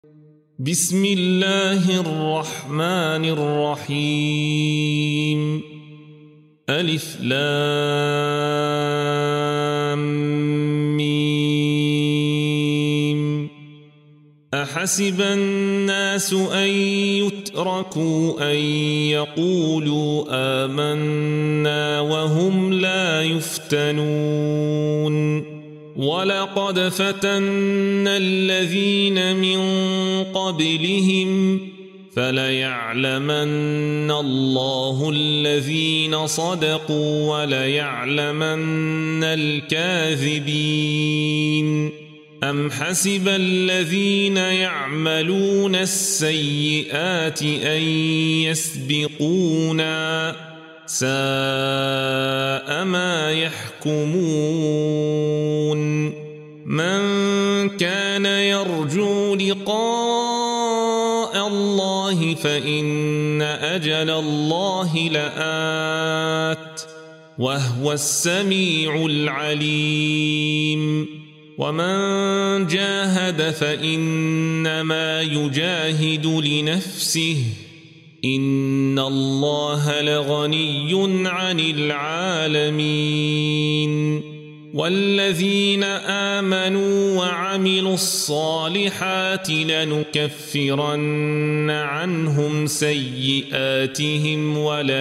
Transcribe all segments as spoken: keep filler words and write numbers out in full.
بسم الله الرحمن الرحيم ألف لام ميم أحسب الناس أن يتركوا أن يقولوا آمنا وهم لا يفتنون ولقد فتنا الذين من قبلهم فليعلمن الله الذين صدقوا وليعلمن الكاذبين أم حسب الذين يعملون السيئات أن يسبقونا ساء ما يحكمون من كان يرجو لقاء الله فإن أجل الله لآت وهو السميع العليم ومن جاهد فإنما يجاهد لنفسه إن الله لغني عن العالمين والذين آمنوا وعملوا الصالحات لنكفرن عنهم سيئاتهم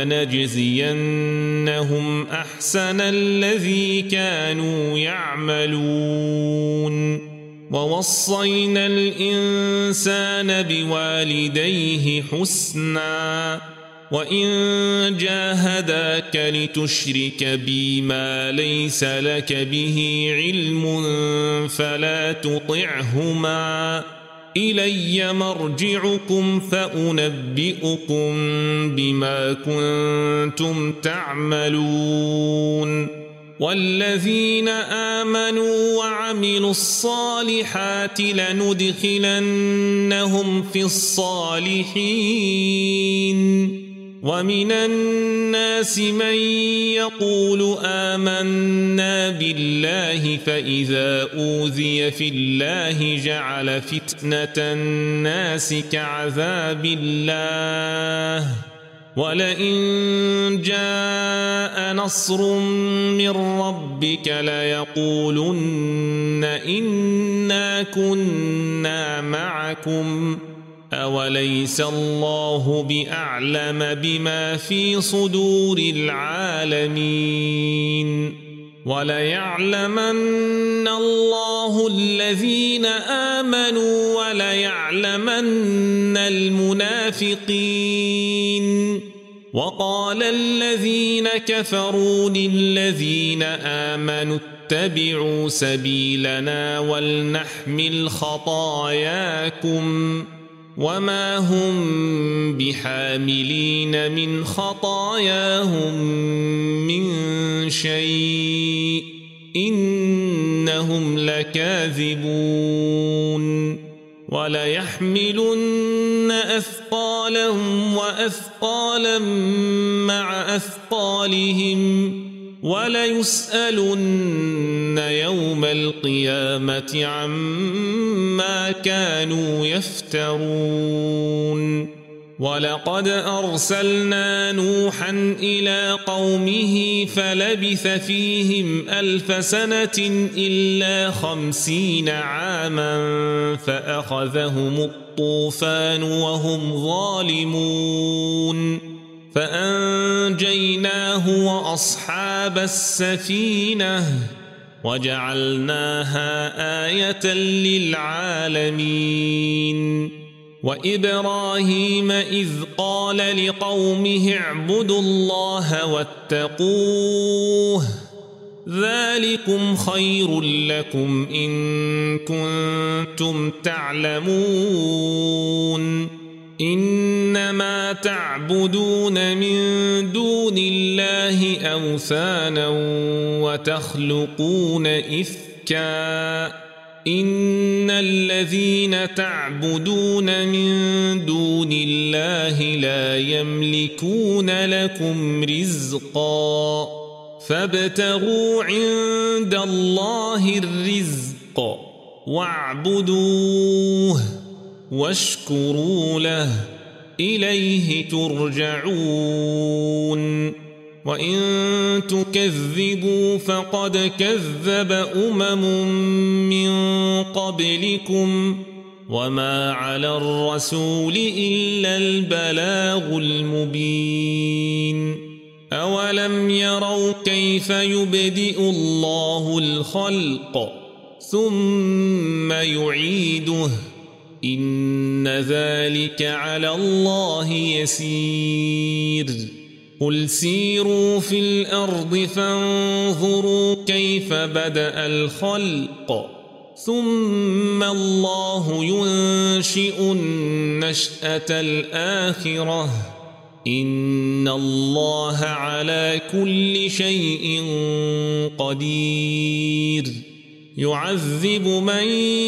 ولنجزينهم أحسن الذي كانوا يعملون ووصينا الإنسان بوالديه حسنا وإن جاهداك لتشرك بي ما ليس لك به علم فلا تطعهما إلي مرجعكم فأنبئكم بما كنتم تعملون والذين آمنوا وعملوا الصالحات لندخلنهم في الصالحين ومن الناس من يقول آمنا بالله فإذا أوذي في الله جعل فتنة الناس كعذاب الله ولئن جاء نصر من ربك ليقولن إنا كنا معكم أوليس الله بأعلم بما في صدور العالمين وليعلمن الله الذين آمنوا وليعلمن المنافقين وقال الذين كفروا للذين آمنوا اتبعوا سبيلنا ولنحمل خطاياكم وما هم بحاملين من خطاياهم من شيء إنهم لكاذبون وليحملن أثقالهم وأثقالا مع أثقالهم وليسألن يوم القيامة عما كانوا يفترون ولقد أرسلنا نوحا إلى قومه فلبث فيهم ألف سنة إلا خمسين عاما فأخذهم الطوفان وهم ظالمون فأنجيناه وأصحاب السفينة وجعلناها آية للعالمين وإبراهيم إذ قال لقومه اعبدوا الله واتقوه ذلكم خير لكم إن كنتم تعلمون إنما تعبدون من دون الله أوثانا وتخلقون إفكا إن الذين تعبدون من دون الله لا يملكون لكم رزقا فابتغوا عند الله الرزق واعبدوه واشكروا له إليه ترجعون وإن تكذبوا فقد كذب أمم من قبلكم وما على الرسول إلا البلاغ المبين أولم يروا كيف يبدئ الله الخلق ثم يعيده إن ذلك على الله يسير قل سيروا في الأرض فانظروا كيف بدأ الخلق ثم الله ينشئ النشأة الآخرة إن الله على كل شيء قدير يعذب من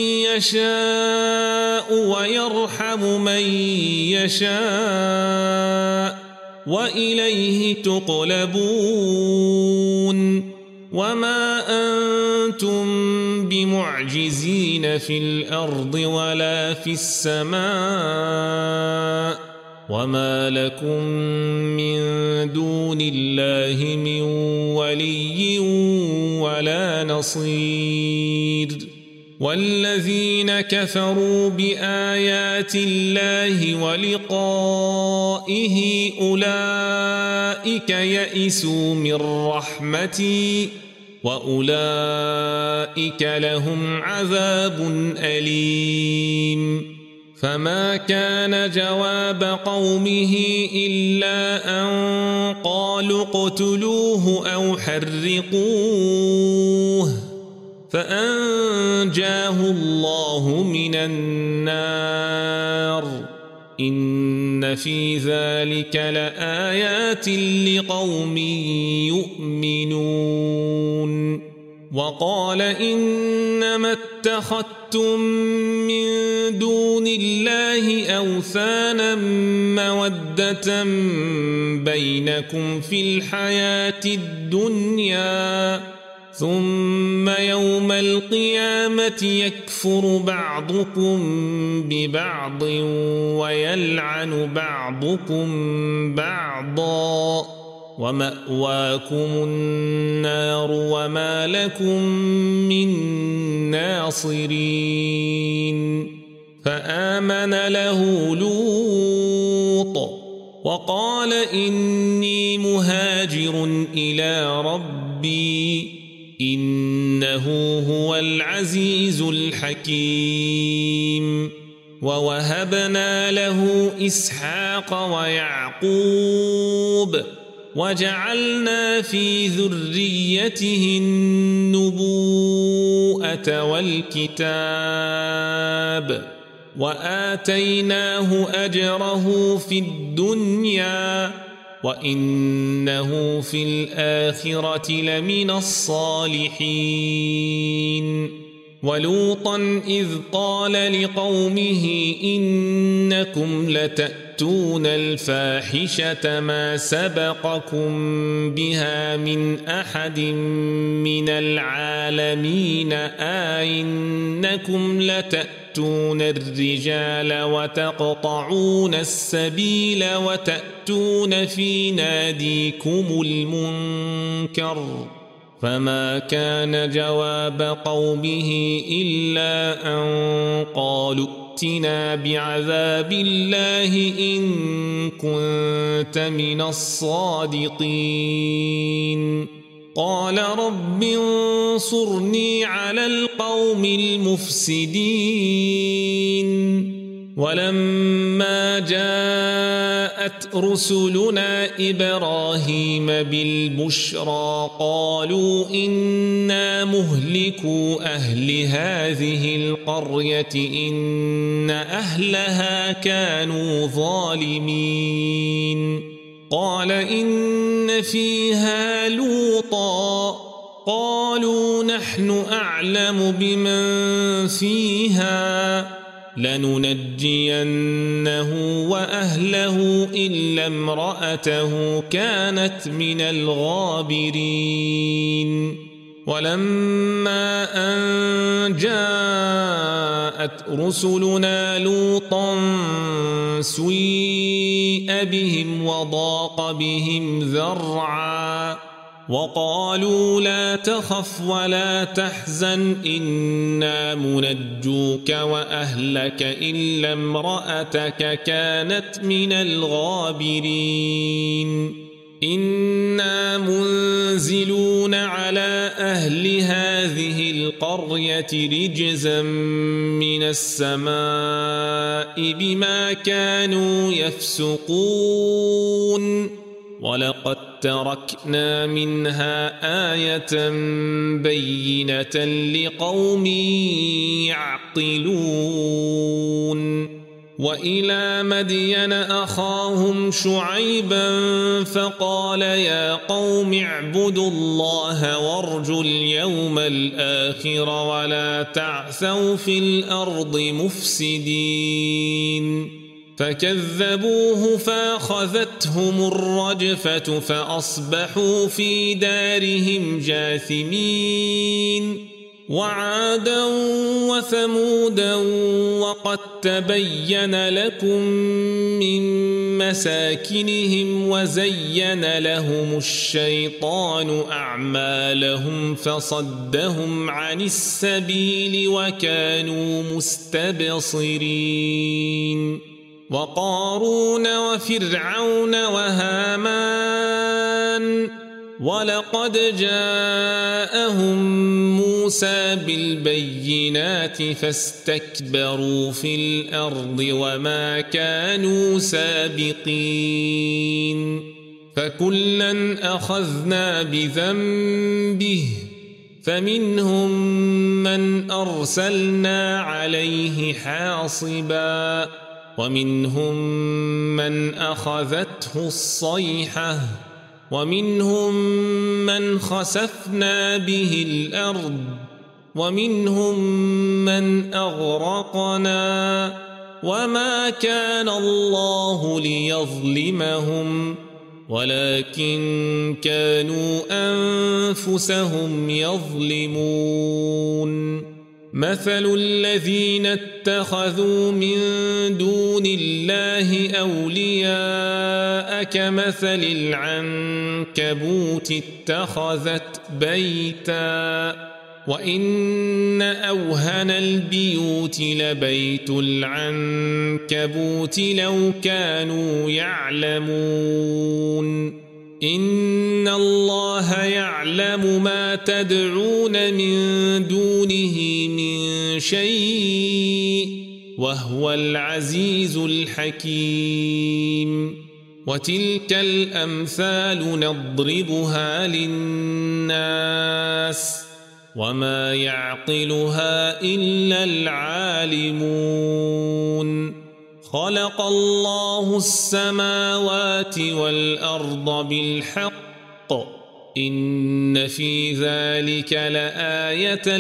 يشاء ويرحم من يشاء وإليه تقلبون وما أنتم بمعجزين في الأرض ولا في السماء وما لكم من دون الله من ولي ولا نصير والذين كفروا بآيات الله ولقائه أولئك يئسوا من رحمتي وأولئك لهم عذاب أليم فما كان جواب قومه إلا أن قالوا اقتلوه أو حرقوه فأنجاه الله من النار إن في ذلك لآيات لقوم يؤمنون وقال إنما اتخذتم من دون الله أوثانا مودة بينكم في الحياة الدنيا ثم يوم القيامة يكفر بعضكم ببعض ويلعن بعضكم بعضا ومأواكم النار وما لكم من ناصرين فآمن له لوط وقال إني مهاجر إلى ربي إنه هو العزيز الحكيم ووهبنا له إسحاق ويعقوب وجعلنا في ذريته النبوءة والكتاب وآتيناه أجره في الدنيا وإنه في الآخرة لمن الصالحين ولوطا إذ قال لقومه إنكم لتأتون الفاحشة ما سبقكم بها من أحد من العالمين أئنكم لتأتون الرجال وتقطعون السبيل وتأتون في ناديكم المنكر فما كان جواب قومه إلا أن قالوا ائتنا بعذاب الله إن كنت من الصادقين قال رب انصرني على القوم المفسدين ولما جاءت رسلنا إبراهيم بالبشرى قالوا إنا مهلكو أهل هذه القرية إن أهلها كانوا ظالمين قال إن فيها لوطا قالوا نحن أعلم بمن فيها لننجينه وأهله إلا امرأته كانت من الغابرين ولما أن جاءت جاءت رسلنا لوطا سيء بهم وضاق بهم ذرعا وقالوا لا تخف ولا تحزن إنا منجوك وأهلك إلا امرأتك كانت من الغابرين إنا منزلون على أهل هذه القرية رجزا من السماء بما كانوا يفسقون ولقد تركنا منها آية بينة لقوم يعقلون وإلى مدين أخاهم شعيبا فقال يا قوم اعبدوا الله وارجوا اليوم الآخر ولا تعثوا في الأرض مفسدين فكذبوه فأخذتهم الرجفة فأصبحوا في دارهم جاثمين وعادا وثمودا وقد تبين لكم من مساكنهم وزين لهم الشيطان أعمالهم فصدهم عن السبيل وكانوا مستبصرين وقارون وفرعون وهامان ولقد جاءهم موسى بالبينات فاستكبروا في الأرض وما كانوا سابقين فكلا أخذنا بذنبه فمنهم من أرسلنا عليه حاصبا ومنهم من أخذته الصيحة ومنهم من خسفنا به الأرض ومنهم من أغرقنا وما كان الله ليظلمهم ولكن كانوا أنفسهم يظلمون مثل الذين اتخذوا من دون الله أولياء كمثل العنكبوت اتخذت بيتا وإن أوهن البيوت لبيت العنكبوت لو كانوا يعلمون إن الله يعلم ما تدعون من دونه من شيء وهو العزيز الحكيم وتلك الأمثال نضربها للناس وما يعقلها إلا العالمون خلق الله السماوات والأرض بالحق إن في ذلك لآية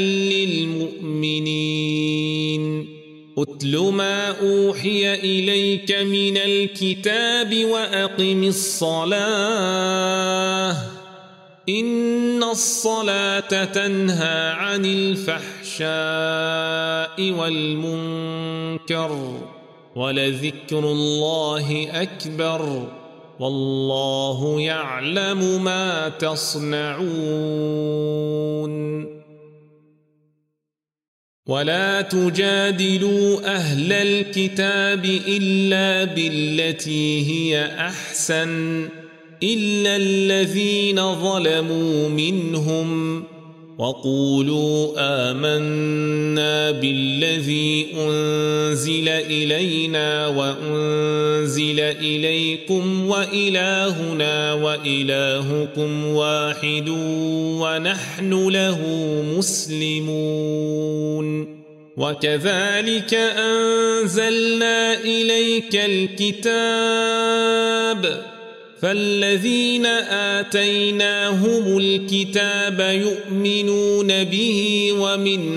للمؤمنين أتل ما أوحي إليك من الكتاب وأقم الصلاة إن الصلاة تنهى عن الفحشاء والمنكر ولذكر الله أكبر والله يعلم ما تصنعون ولا تجادلوا أهل الكتاب إلا بالتي هي أحسن إلا الذين ظلموا منهم وقولوا آمنا بالذي أنزل إلينا وأنزل إليكم وإلهنا وإلهكم واحد ونحن له مسلمون وكذلك أنزلنا إليك الكتاب فالذين آتيناهم الكتاب يؤمنون به ومن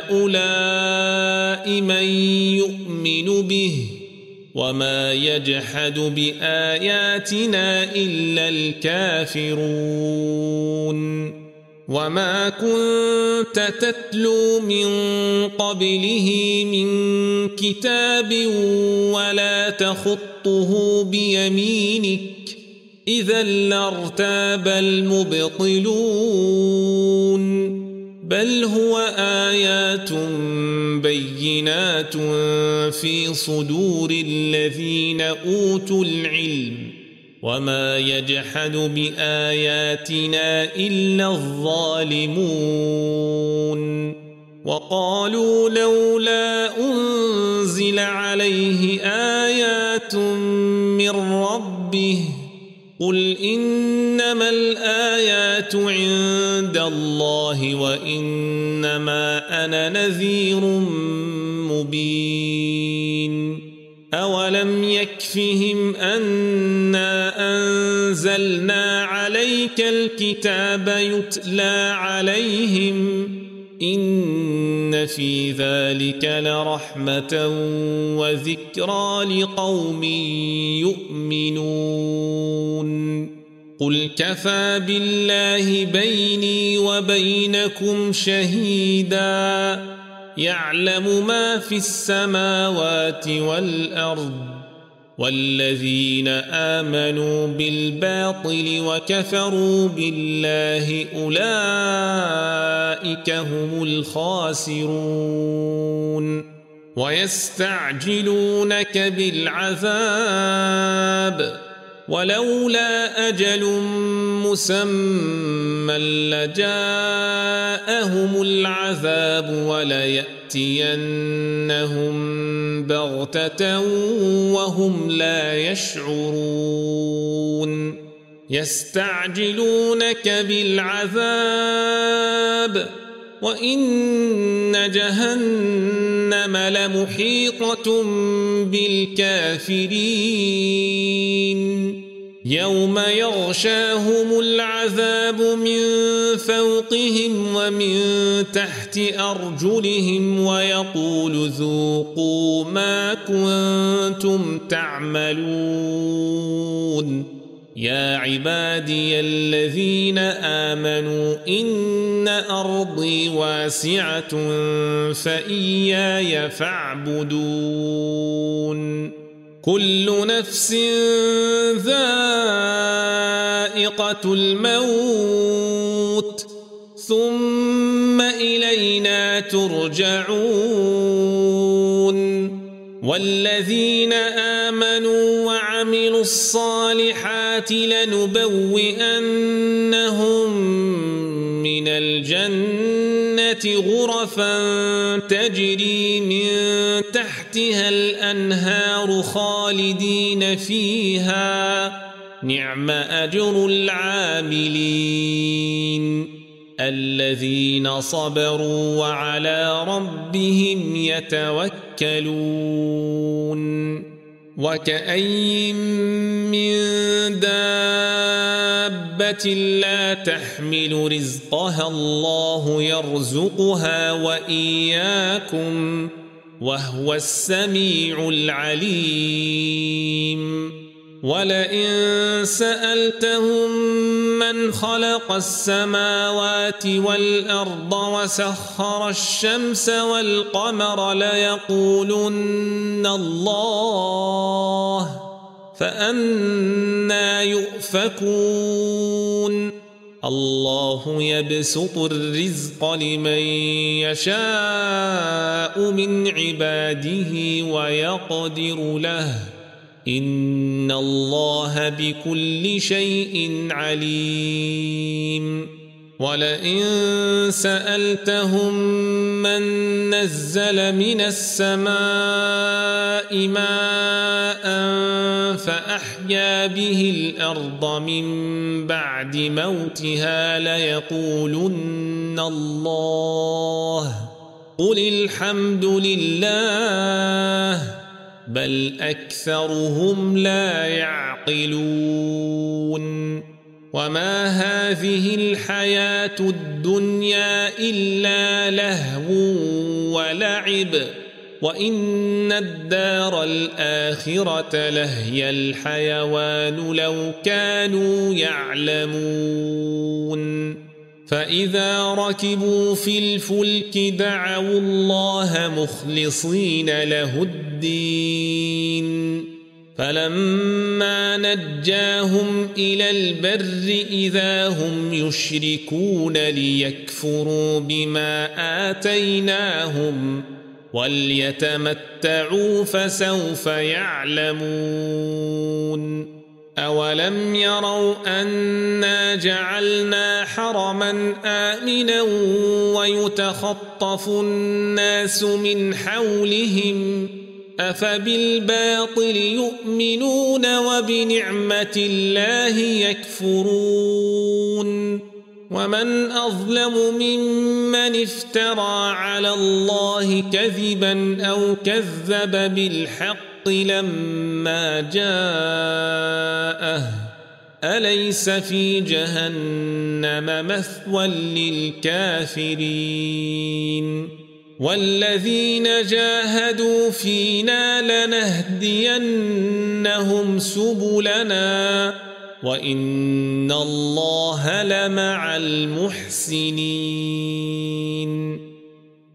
هؤلاء من يؤمن به وما يجحد بآياتنا إلا الكافرون وما كنت تتلو من قبله من كتاب ولا تخطه بيمينك إذا لارتاب المبطلون بل هو آيات بينات في صدور الذين أوتوا العلم وما يجحد بآياتنا إلا الظالمون وقالوا لولا أنزل عليه آيات من ربه قل إنما الآيات عند الله وإنما أنا نذير مبين أولم يكفهم أنا أنزلنا عليك الكتاب يتلى عليهم إن في ذلك لرحمة وذكرى لقوم يؤمنون قل كفى بالله بيني وبينكم شهيدا يعلم ما في السماوات والأرض والذين آمنوا بالباطل وكفروا بالله أولئك هم الخاسرون ويستعجلونك بالعذاب ولولا أجل مسمى لجاءهم العذاب وليأتينهم بغتة وهم لا يشعرون يستعجلونك بالعذاب وإن جهنم لمحيطة بالكافرين يوم يغشاهم العذاب من فوقهم ومن تحت أرجلهم ويقول ذوقوا ما كنتم تعملون يا عبادي الذين آمنوا إن أرضي واسعة فإياي فاعبدون كل نفس ذائقة الموت ثم إلينا ترجعون والذين آمنوا وعملوا الصالحات لنبوئنهم من الجنة غرفا تجري من تحتها الأنهار خالدين فيها نعم أجر العاملين الذين صبروا وعلى ربهم يتوكلون وكأين من دابة لا تحمل رزقها الله يرزقها وإياكم وهو السميع العليم ولئن سألتهم من خلق السماوات والأرض وسخر الشمس والقمر ليقولن الله فأنى يؤفكون الله يبسط الرزق لمن يشاء من عباده ويقدر له إن الله بكل شيء عليم ولئن سألتهم من نزل من السماء ماء فأحيا به الأرض من بعد موتها ليقولن الله قل الحمد لله بل أكثرهم لا يعقلون وما هذه الحياة الدنيا إلا لهو ولعب وإن الدار الآخرة لهي الحيوان لو كانوا يعلمون فإذا ركبوا في الفلك دعوا الله مخلصين له الدين فلما نجاهم إلى البر إذا هم يشركون ليكفروا بما آتيناهم وليتمتعوا فسوف يعلمون أولم يروا أنا جعلنا حرما آمنا ويتخطف الناس من حولهم أفبالباطل يؤمنون وبنعمة الله يكفرون ومن أظلم ممن افترى على الله كذبا أو كذب بالحق لما جاءه أليس في جهنم مثوى للكافرين والذين جاهدوا فينا لنهدينهم سبلنا وإن الله لمع المحسنين